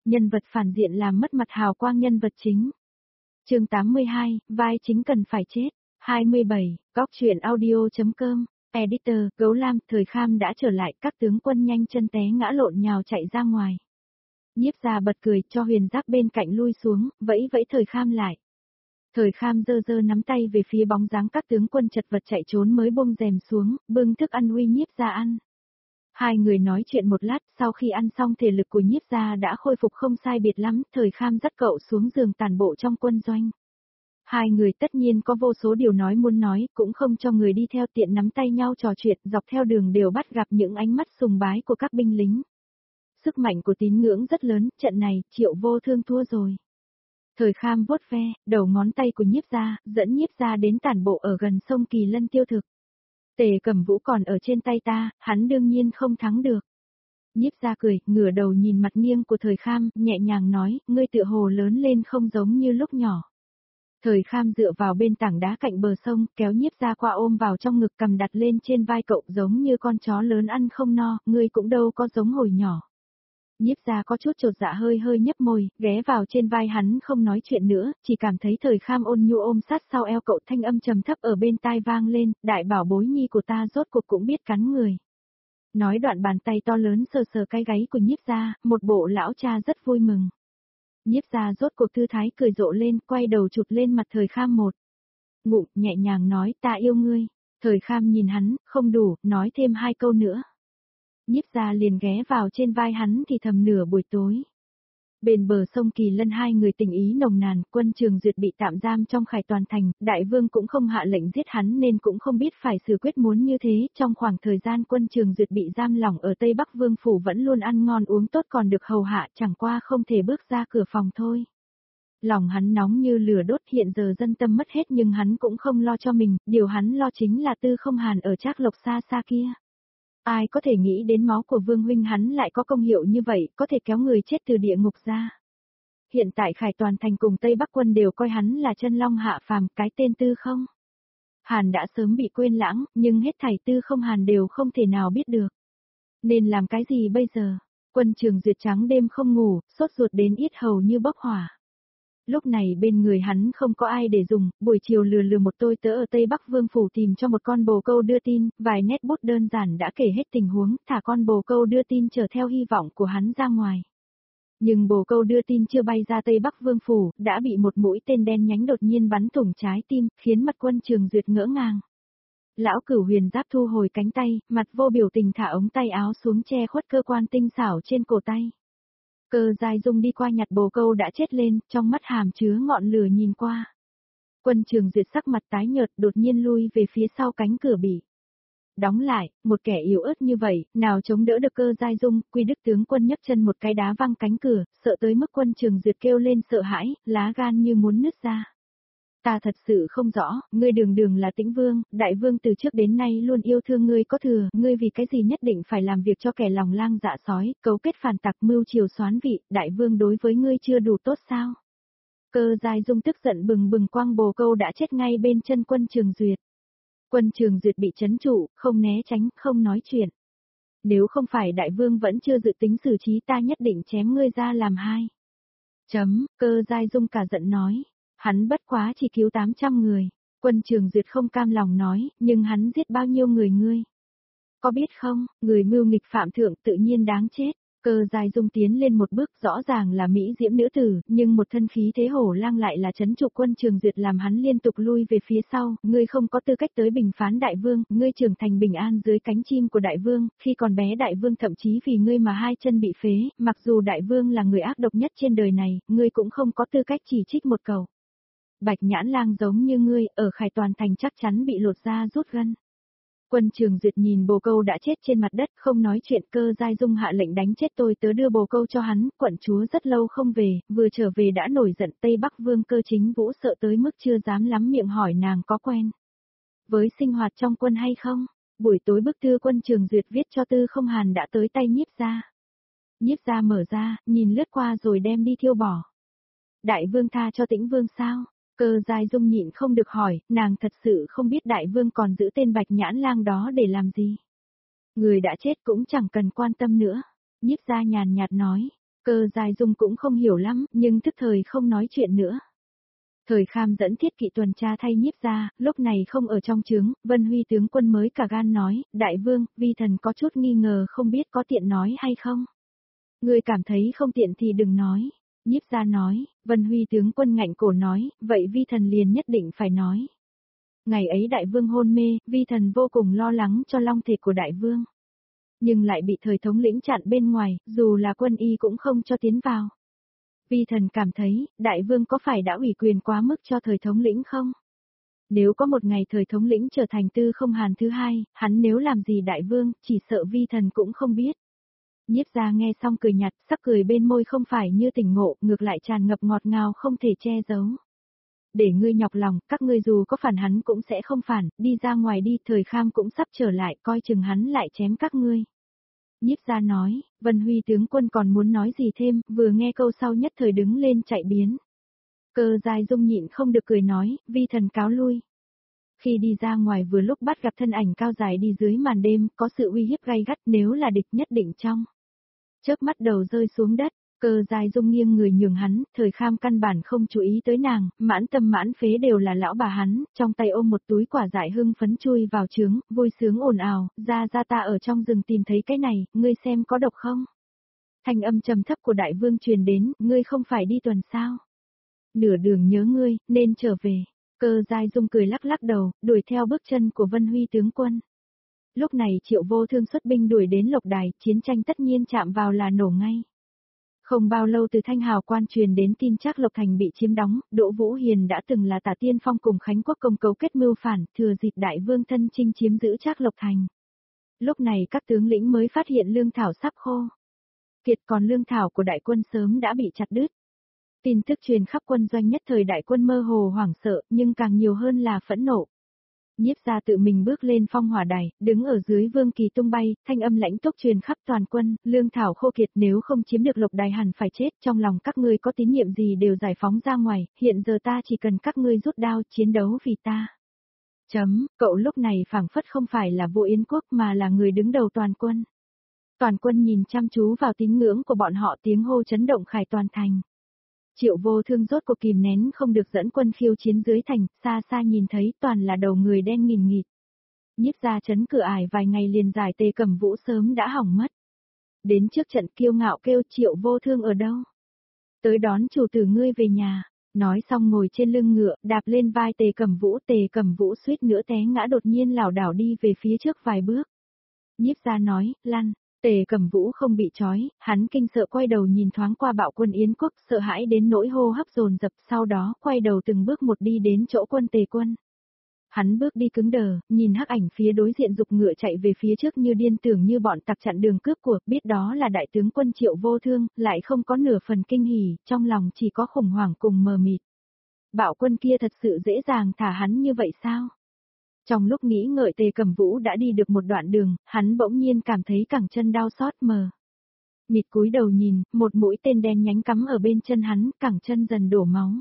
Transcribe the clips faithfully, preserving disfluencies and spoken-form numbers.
Nhân vật phản diện làm mất mặt hào quang nhân vật chính. Chương tám mươi hai, vai chính cần phải chết. hai mươi bảy, góc truyện audio.com, Editor, Gấu Lam, Thời Kham đã trở lại, các tướng quân nhanh chân té ngã lộn nhào chạy ra ngoài. Nhiếp Gia bật cười, cho Huyền Giác bên cạnh lui xuống, vẫy vẫy Thời Kham lại. Thời Kham giơ giơ nắm tay về phía bóng dáng các tướng quân chật vật chạy trốn mới buông rèm xuống, bưng thức ăn uy Nhiếp Gia ăn. Hai người nói chuyện một lát, sau khi ăn xong thể lực của Nhiếp Gia đã khôi phục không sai biệt lắm, Thời Kham dắt cậu xuống giường tản bộ trong quân doanh. Hai người tất nhiên có vô số điều nói muốn nói, cũng không cho người đi theo, tiện nắm tay nhau trò chuyện, dọc theo đường đều bắt gặp những ánh mắt sùng bái của các binh lính. Sức mạnh của tín ngưỡng rất lớn, trận này, Triệu Vô Thương thua rồi. Thời Kham vuốt ve, đầu ngón tay của Nhiếp Gia, dẫn Nhiếp Gia đến tản bộ ở gần sông Kỳ Lân tiêu thực. Tề Cầm Vũ còn ở trên tay ta, hắn đương nhiên không thắng được. Nhiếp Gia cười, ngửa đầu nhìn mặt nghiêng của Thời Kham, nhẹ nhàng nói, ngươi tựa hồ lớn lên không giống như lúc nhỏ. Thời Kham dựa vào bên tảng đá cạnh bờ sông, kéo Nhiếp Gia qua ôm vào trong ngực, cầm đặt lên trên vai cậu, giống như con chó lớn ăn không no, ngươi cũng đâu có giống hồi nhỏ. Nhiếp Gia có chút chột dạ, hơi hơi nhấp môi, ghé vào trên vai hắn không nói chuyện nữa, chỉ cảm thấy Thời Kham ôn nhu ôm sát sau eo cậu, thanh âm trầm thấp ở bên tai vang lên, đại bảo bối nhi của ta rốt cuộc cũng biết cắn người. Nói đoạn bàn tay to lớn sờ sờ cái gáy của Nhiếp Gia, một bộ lão cha rất vui mừng. Nhiếp Gia rốt cuộc thư thái cười rộ lên, quay đầu chụp lên mặt Thời Kham một ngụm, nhẹ nhàng nói, ta yêu ngươi. Thời Kham nhìn hắn, không đủ, nói thêm hai câu nữa. Nhiếp Gia liền ghé vào trên vai hắn thì thầm nửa buổi tối. Bên bờ sông Kỳ Lân hai người tình ý nồng nàn, Quân Trường Duyệt bị tạm giam trong Khải Toàn Thành, đại vương cũng không hạ lệnh giết hắn nên cũng không biết phải xử quyết muốn như thế, trong khoảng thời gian Quân Trường Duyệt bị giam lỏng ở Tây Bắc Vương Phủ vẫn luôn ăn ngon uống tốt còn được hầu hạ, chẳng qua không thể bước ra cửa phòng thôi. Lòng hắn nóng như lửa đốt, hiện giờ dân tâm mất hết nhưng hắn cũng không lo cho mình, điều hắn lo chính là Tư Không Hàn ở Trác Lộc xa xa kia. Ai có thể nghĩ đến máu của Vương huynh hắn lại có công hiệu như vậy, có thể kéo người chết từ địa ngục ra. Hiện tại Khải Toàn Thành cùng Tây Bắc quân đều coi hắn là chân long hạ phàm, cái tên Tư Không Hàn đã sớm bị quên lãng, nhưng hết thảy Tư Không Hàn đều không thể nào biết được. Nên làm cái gì bây giờ? Quân Trường Duyệt trắng đêm không ngủ, sốt ruột đến yết hầu như bốc hỏa. Lúc này bên người hắn không có ai để dùng, buổi chiều lừa lừa một tôi tớ ở Tây Bắc Vương Phủ tìm cho một con bồ câu đưa tin, vài nét bút đơn giản đã kể hết tình huống, thả con bồ câu đưa tin chờ theo hy vọng của hắn ra ngoài. Nhưng bồ câu đưa tin chưa bay ra Tây Bắc Vương Phủ, đã bị một mũi tên đen nhánh đột nhiên bắn thủng trái tim, khiến mặt Quân Trường Duyệt ngỡ ngàng. Lão Cửu Huyền Giáp thu hồi cánh tay, mặt vô biểu tình thả ống tay áo xuống che khuất cơ quan tinh xảo trên cổ tay. Cơ Giai Dung đi qua nhặt bồ câu đã chết lên, trong mắt hàm chứa ngọn lửa nhìn qua. Quân Trường Duyệt sắc mặt tái nhợt đột nhiên lui về phía sau, cánh cửa bị đóng lại, một kẻ yếu ớt như vậy, nào chống đỡ được Cơ Giai Dung, Quy Đức tướng quân nhấc chân một cái đá văng cánh cửa, sợ tới mức Quân Trường Duyệt kêu lên sợ hãi, lá gan như muốn nứt ra. Ta thật sự không rõ, ngươi đường đường là Tĩnh Vương, đại vương từ trước đến nay luôn yêu thương ngươi có thừa, ngươi vì cái gì nhất định phải làm việc cho kẻ lòng lang dạ sói, cấu kết phản tặc mưu triều soán vị, đại vương đối với ngươi chưa đủ tốt sao? Cơ Giai Dung tức giận bừng bừng quăng bồ câu đã chết ngay bên chân Quân Trường Duyệt. Quân Trường Duyệt bị trấn trụ, không né tránh, không nói chuyện. Nếu không phải đại vương vẫn chưa dự tính xử trí ta nhất định chém ngươi ra làm hai. Chấm, Cơ Giai Dung cả giận nói. Hắn bất quá chỉ cứu tám trăm người. Quân Trường Duyệt không cam lòng nói, nhưng hắn giết bao nhiêu người ngươi? Có biết không, người mưu nghịch phạm thượng tự nhiên đáng chết. Cơ Giai Dung tiến lên một bước, rõ ràng là mỹ diễm nữ tử, nhưng một thân khí thế hổ lang lại là trấn trụ Quân Trường Duyệt làm hắn liên tục lui về phía sau, ngươi không có tư cách tới bình phán đại vương, ngươi trưởng thành bình an dưới cánh chim của đại vương, khi còn bé đại vương thậm chí vì ngươi mà hai chân bị phế, mặc dù đại vương là người ác độc nhất trên đời này, ngươi cũng không có tư cách chỉ trích một câu. Bạch Nhãn Lang giống như ngươi, ở Khải Toàn Thành chắc chắn bị lột da rút gân. Quân Trường Duyệt nhìn bồ câu đã chết trên mặt đất, không nói chuyện. Cơ Giai Dung hạ lệnh đánh chết tôi tớ đưa bồ câu cho hắn, quận chúa rất lâu không về, vừa trở về đã nổi giận. Tây Bắc Vương Cơ Chính Vũ sợ tới mức chưa dám lắm miệng hỏi nàng có quen với sinh hoạt trong quân hay không. Buổi tối bức thư Quân Trường Duyệt viết cho Tư Không Hàn đã tới tay Nhiếp Gia. Nhiếp Gia mở ra, nhìn lướt qua rồi đem đi thiêu bỏ. Đại vương tha cho Tĩnh Vương sao? Cơ Giai Dung nhịn không được hỏi, nàng thật sự không biết đại vương còn giữ tên Bạch Nhãn Lang đó để làm gì. Người đã chết cũng chẳng cần quan tâm nữa. Nhiếp Gia nhàn nhạt nói, Cơ Giai Dung cũng không hiểu lắm, nhưng tức thời không nói chuyện nữa. Thời Kham dẫn thiết kỵ tuần tra thay Nhiếp Gia, lúc này không ở trong trướng, Vân Huy tướng quân mới cả gan nói, đại vương, vi thần có chút nghi ngờ không biết có tiện nói hay không. Ngươi cảm thấy không tiện thì đừng nói. Nhiếp Gia nói, Vân Huy tướng quân ngạnh cổ nói, vậy vi thần liền nhất định phải nói. Ngày ấy đại vương hôn mê, vi thần vô cùng lo lắng cho long thể của đại vương. Nhưng lại bị thời thống lĩnh chặn bên ngoài, dù là quân y cũng không cho tiến vào. Vi thần cảm thấy, đại vương có phải đã ủy quyền quá mức cho thời thống lĩnh không? Nếu có một ngày thời thống lĩnh trở thành Tư Không Hàn thứ hai, hắn nếu làm gì đại vương, chỉ sợ vi thần cũng không biết. Nhiếp Gia nghe xong cười nhạt, sắc cười bên môi không phải như tỉnh ngộ, ngược lại tràn ngập ngọt ngào không thể che giấu. Để ngươi nhọc lòng, các ngươi dù có phản hắn cũng sẽ không phản, đi ra ngoài đi, Thời Kham cũng sắp trở lại, coi chừng hắn lại chém các ngươi. Nhiếp Gia nói, Vân Huy tướng quân còn muốn nói gì thêm, vừa nghe câu sau nhất thời đứng lên chạy biến. Cơ Giai Dung nhịn không được cười nói, vi thần cáo lui. Khi đi ra ngoài vừa lúc bắt gặp thân ảnh cao dài đi dưới màn đêm, có sự uy hiếp gay gắt, nếu là địch nhất định trong. Chớp mắt đầu rơi xuống đất, Cơ Giai Dung nghiêng người nhường hắn, Thời Kham căn bản không chú ý tới nàng, mãn tâm mãn phế đều là lão bà hắn, trong tay ôm một túi quả dại hưng phấn chui vào trướng, vui sướng ồn ào, ra ra ta ở trong rừng tìm thấy cái này, ngươi xem có độc không? Thanh âm trầm thấp của đại vương truyền đến, ngươi không phải đi tuần sao? Nửa đường nhớ ngươi, nên trở về. Cơ Giai Dung cười lắc lắc đầu, đuổi theo bước chân của Vân Huy tướng quân. Lúc này Triệu Vô Thương xuất binh đuổi đến Lộc Đài, chiến tranh tất nhiên chạm vào là nổ ngay. Không bao lâu từ Thanh Hào quan truyền đến tin Trác Lộc Thành bị chiếm đóng, Đỗ Vũ Hiền đã từng là Tả Tiên Phong cùng Khánh Quốc công cấu kết mưu phản, thừa dịp đại vương thân chinh chiếm giữ Trác Lộc Thành. Lúc này các tướng lĩnh mới phát hiện lương thảo sắp khô. Kiệt còn lương thảo của đại quân sớm đã bị chặt đứt. Tin tức truyền khắp quân doanh, nhất thời đại quân mơ hồ hoảng sợ, nhưng càng nhiều hơn là phẫn nộ. Nhiếp Gia tự mình bước lên phong hỏa đài, đứng ở dưới vương kỳ tung bay, thanh âm lãnh túc truyền khắp toàn quân, lương thảo khô kiệt, nếu không chiếm được Lộc Đài hẳn phải chết, trong lòng các ngươi có tín nhiệm gì đều giải phóng ra ngoài, hiện giờ ta chỉ cần các ngươi rút đao chiến đấu vì ta. Chấm, cậu lúc này phảng phất không phải là vua Yến quốc mà là người đứng đầu toàn quân. Toàn quân nhìn chăm chú vào tín ngưỡng của bọn họ, tiếng hô chấn động khải toàn thành. Triệu Vô Thương rốt cuộc kìm nén không được dẫn quân khiêu chiến dưới thành, xa xa nhìn thấy toàn là đầu người đen nghìn nghịt. Nhiếp Gia chấn cửa ải vài ngày liền giải Tề Cẩm Vũ sớm đã hỏng mất. Đến trước trận kiêu ngạo kêu Triệu Vô Thương ở đâu? Tới đón chủ tử ngươi về nhà, nói xong ngồi trên lưng ngựa, đạp lên vai Tề Cẩm Vũ, Tề Cẩm Vũ suýt nữa té ngã, đột nhiên lảo đảo đi về phía trước vài bước. Nhiếp Gia nói, lăn. Tề Cẩm Vũ không bị trói, hắn kinh sợ quay đầu nhìn thoáng qua bạo quân Yến quốc, sợ hãi đến nỗi hô hấp dồn dập, sau đó quay đầu từng bước một đi đến chỗ quân Tề quân. Hắn bước đi cứng đờ, nhìn hắc ảnh phía đối diện dục ngựa chạy về phía trước như điên, tưởng như bọn tặc chặn đường cướp của, biết đó là đại tướng quân Triệu Vô Thương, lại không có nửa phần kinh hỉ, trong lòng chỉ có khủng hoảng cùng mờ mịt. Bạo quân kia thật sự dễ dàng thả hắn như vậy sao? Trong lúc nghĩ ngợi, Tề Cẩm Vũ đã đi được một đoạn đường, hắn bỗng nhiên cảm thấy cẳng chân đau xót mờ. Mịt cúi đầu nhìn, một mũi tên đen nhánh cắm ở bên chân hắn, cẳng chân dần đổ máu.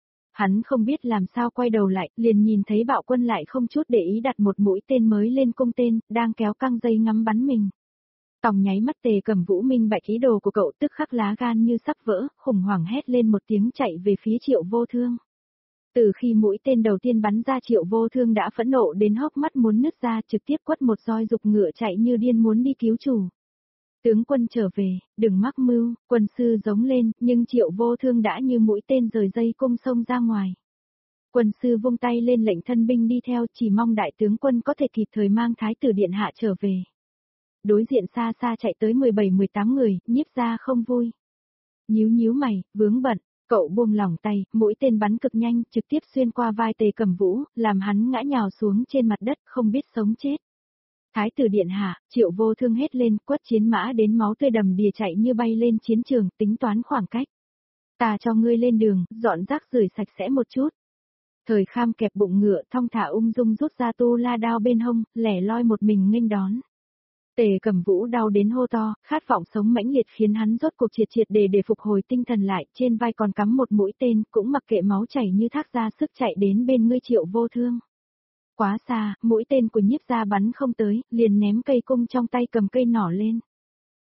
Hắn không biết làm sao quay đầu lại, liền nhìn thấy bạo quân lại không chút để ý đặt một mũi tên mới lên cung tên, đang kéo căng dây ngắm bắn mình. Tòng nháy mắt Tề Cẩm Vũ minh bạch ý đồ của cậu, tức khắc lá gan như sắp vỡ, khủng hoảng hét lên một tiếng chạy về phía Triệu Vô Thương. Từ khi mũi tên đầu tiên bắn ra, Triệu Vô Thương đã phẫn nộ đến hốc mắt muốn nứt ra, trực tiếp quất một roi dục ngựa chạy như điên muốn đi cứu chủ. Tướng quân trở về, đừng mắc mưu, quân sư giống lên, nhưng Triệu Vô Thương đã như mũi tên rời dây cung xông ra ngoài. Quân sư vung tay lên lệnh thân binh đi theo, chỉ mong đại tướng quân có thể kịp thời mang thái tử điện hạ trở về. Đối diện xa xa chạy tới mười bảy mười tám người, Nhiếp Gia không vui. Nhíu nhíu mày, vướng bận. Cậu buông lỏng tay, mũi tên bắn cực nhanh, trực tiếp xuyên qua vai Tề Cẩm Vũ, làm hắn ngã nhào xuống trên mặt đất, không biết sống chết. Thái tử điện hạ, Triệu Vô Thương hét lên, quất chiến mã đến máu tươi đầm đìa chạy như bay lên chiến trường, tính toán khoảng cách. Ta cho ngươi lên đường, dọn rác rưởi sạch sẽ một chút. Thời Kham kẹp bụng ngựa, thong thả ung dung rút ra tu la đao bên hông, lẻ loi một mình nghênh đón. Tề Cẩm Vũ đau đến hô to, khát vọng sống mãnh liệt khiến hắn rốt cuộc triệt triệt để để phục hồi tinh thần lại, trên vai còn cắm một mũi tên, cũng mặc kệ máu chảy như thác ra sức chạy đến bên ngươi Triệu Vô Thương. Quá xa, mũi tên của Nhiếp Gia bắn không tới, liền ném cây cung trong tay cầm cây nỏ lên.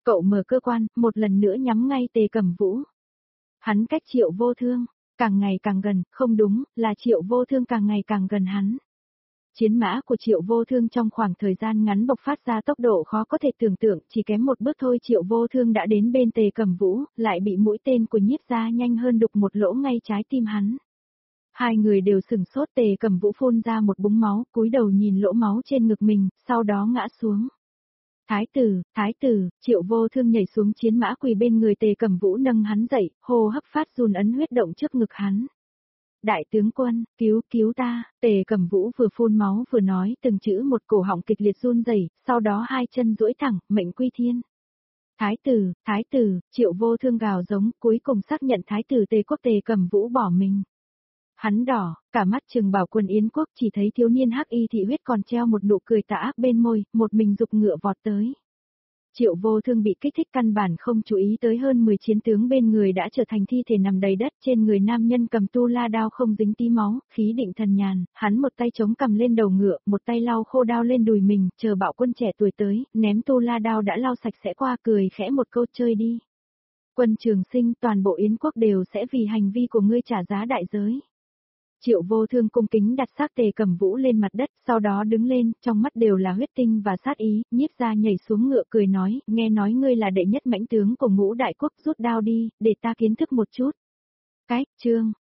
Cậu mở cơ quan, một lần nữa nhắm ngay Tề Cẩm Vũ. Hắn cách Triệu Vô Thương, càng ngày càng gần, không đúng, là Triệu Vô Thương càng ngày càng gần hắn. Chiến mã của Triệu Vô Thương trong khoảng thời gian ngắn bộc phát ra tốc độ khó có thể tưởng tượng, chỉ kém một bước thôi Triệu Vô Thương đã đến bên Tề Cẩm Vũ, lại bị mũi tên của Nhiếp Gia nhanh hơn đục một lỗ ngay trái tim hắn. Hai người đều sửng sốt, Tề Cẩm Vũ phun ra một búng máu, cúi đầu nhìn lỗ máu trên ngực mình, sau đó ngã xuống. Thái tử, thái tử, Triệu Vô Thương nhảy xuống chiến mã quỳ bên người Tề Cẩm Vũ nâng hắn dậy, hô hấp phát run ấn huyết động trước ngực hắn. Đại tướng quân, cứu, cứu ta, Tề Cẩm Vũ vừa phun máu vừa nói từng chữ một, cổ họng kịch liệt run rẩy, sau đó hai chân duỗi thẳng, mệnh quy thiên. Thái tử, thái tử, Triệu Vô Thương gào giống, cuối cùng xác nhận thái tử Tề quốc Tề Cẩm Vũ bỏ mình. Hắn đỏ, cả mắt trừng bảo quân Yến quốc, chỉ thấy thiếu niên hắc y thị huyết còn treo một nụ cười tà ác bên môi, một mình dục ngựa vọt tới. Triệu Vô Thương bị kích thích căn bản không chú ý tới hơn mười chiến tướng bên người đã trở thành thi thể nằm đầy đất, trên người nam nhân cầm tu la đao không dính tí máu, khí định thần nhàn, hắn một tay chống cầm lên đầu ngựa, một tay lau khô đao lên đùi mình, chờ bạo quân trẻ tuổi tới, ném tu la đao đã lau sạch sẽ qua, cười khẽ một câu chơi đi. Quân Trường Sinh, toàn bộ Yến quốc đều sẽ vì hành vi của ngươi trả giá đại giới. Triệu Vô Thương cung kính đặt xác Tề Cẩm Vũ lên mặt đất, sau đó đứng lên, trong mắt đều là huyết tinh và sát ý, Nhiếp Gia nhảy xuống ngựa cười nói, nghe nói ngươi là đệ nhất mãnh tướng của Ngũ Đại Quốc, rút đao đi, để ta kiến thức một chút. Cái, chương